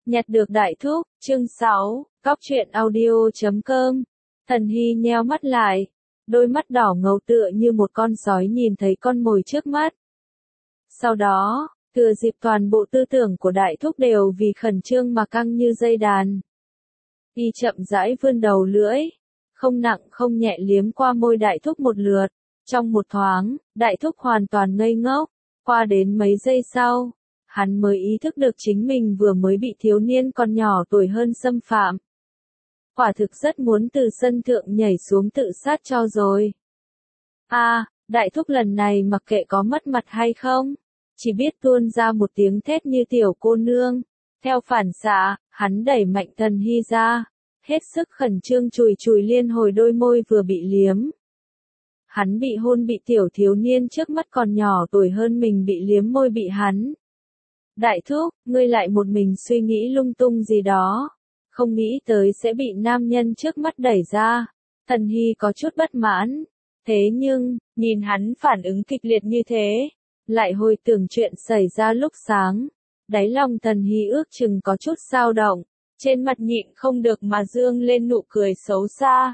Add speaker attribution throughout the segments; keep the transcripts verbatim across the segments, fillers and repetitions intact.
Speaker 1: Nhặt được đại thúc, chương sáu, cóc truyện audio chấm com. Thần Hy nheo mắt lại, đôi mắt đỏ ngầu tựa như một con sói nhìn thấy con mồi trước mắt. Sau đó, thừa dịp toàn bộ tư tưởng của đại thúc đều vì khẩn trương mà căng như dây đàn. Y chậm rãi vươn đầu lưỡi, không nặng không nhẹ liếm qua môi đại thúc một lượt. Trong một thoáng, đại thúc hoàn toàn ngây ngốc. Qua đến mấy giây sau, hắn mới ý thức được chính mình vừa mới bị thiếu niên còn nhỏ tuổi hơn xâm phạm. Quả thực rất muốn từ sân thượng nhảy xuống tự sát cho rồi. A, à, đại thúc lần này mặc kệ có mất mặt hay không, chỉ biết tuôn ra một tiếng thét như tiểu cô nương. Theo phản xạ, hắn đẩy mạnh Thần Hy ra, hết sức khẩn trương chùi chùi liên hồi đôi môi vừa bị liếm. Hắn bị hôn bị tiểu thiếu niên trước mắt còn nhỏ tuổi hơn mình bị liếm môi bị hắn. Đại thúc, ngươi lại một mình suy nghĩ lung tung gì đó, không nghĩ tới sẽ bị nam nhân trước mắt đẩy ra. Thần Hy có chút bất mãn, thế nhưng, nhìn hắn phản ứng kịch liệt như thế, lại hồi tưởng chuyện xảy ra lúc sáng. Đáy lòng Thần Hy ước chừng có chút dao động, trên mặt nhịn không được mà dương lên nụ cười xấu xa.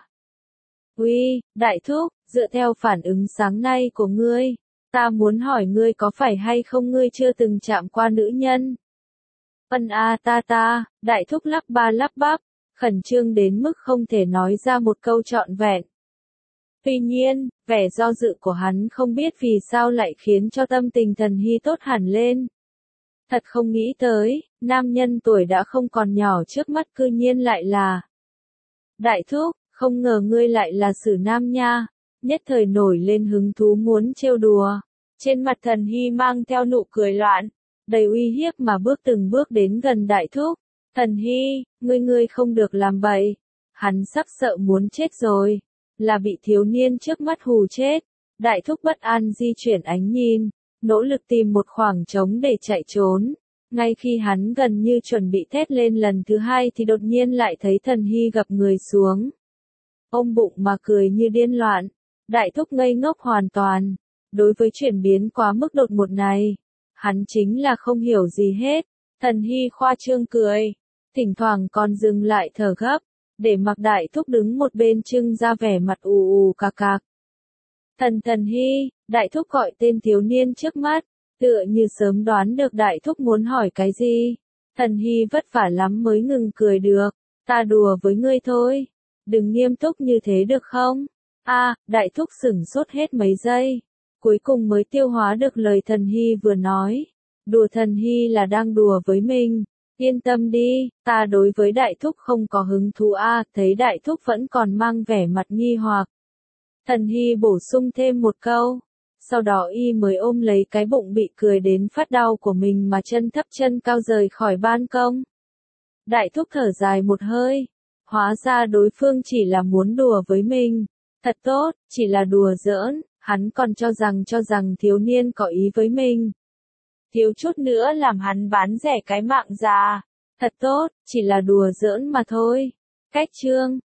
Speaker 1: Uy, đại thúc, dựa theo phản ứng sáng nay của ngươi, ta muốn hỏi ngươi có phải hay không ngươi chưa từng chạm qua nữ nhân? Ân a ta ta, đại thúc lắp ba lắp bắp, khẩn trương đến mức không thể nói ra một câu trọn vẹn. Tuy nhiên, vẻ do dự của hắn không biết vì sao lại khiến cho tâm tình Thần Hy tốt hẳn lên. Thật không nghĩ tới, nam nhân tuổi đã không còn nhỏ trước mắt cư nhiên lại là đại thúc, không ngờ ngươi lại là sử nam nha. Nhất thời nổi lên hứng thú muốn trêu đùa. Trên mặt Thần Hy mang theo nụ cười loạn, đầy uy hiếp mà bước từng bước đến gần đại thúc. Thần Hy, ngươi ngươi không được làm bậy. Hắn sắp sợ muốn chết rồi, là bị thiếu niên trước mắt hù chết. Đại thúc bất an di chuyển ánh nhìn, nỗ lực tìm một khoảng trống để chạy trốn. Ngay khi hắn gần như chuẩn bị thét lên lần thứ hai thì đột nhiên lại thấy Thần Hy gập người xuống, ôm bụng mà cười như điên loạn. Đại thúc ngây ngốc hoàn toàn. Đối với chuyển biến quá mức đột ngột này, hắn chính là không hiểu gì hết. Thần Hy khoa trương cười, thỉnh thoảng còn dừng lại thở gấp, để mặc đại thúc đứng một bên trưng ra vẻ mặt ù ù cạc cạc. Thần Thần Hy, đại thúc gọi tên thiếu niên trước mắt, tựa như sớm đoán được đại thúc muốn hỏi cái gì. Thần Hy vất vả lắm mới ngừng cười được, ta đùa với ngươi thôi, đừng nghiêm túc như thế được không? A, à, đại thúc sửng sốt hết mấy giây, cuối cùng mới tiêu hóa được lời Thần Hy vừa nói. Đùa Thần Hy là đang đùa với mình. Yên tâm đi, ta đối với đại thúc không có hứng thú a. À, thấy đại thúc vẫn còn mang vẻ mặt nghi hoặc, Thần Hy bổ sung thêm một câu. Sau đó y mới ôm lấy cái bụng bị cười đến phát đau của mình mà chân thấp chân cao rời khỏi ban công. Đại thúc thở dài một hơi, hóa ra đối phương chỉ là muốn đùa với mình. Thật tốt, chỉ là đùa giỡn, hắn còn cho rằng cho rằng thiếu niên có ý với mình. Thiếu chút nữa làm hắn bán rẻ cái mạng già. Thật tốt, chỉ là đùa giỡn mà thôi. Cách chương.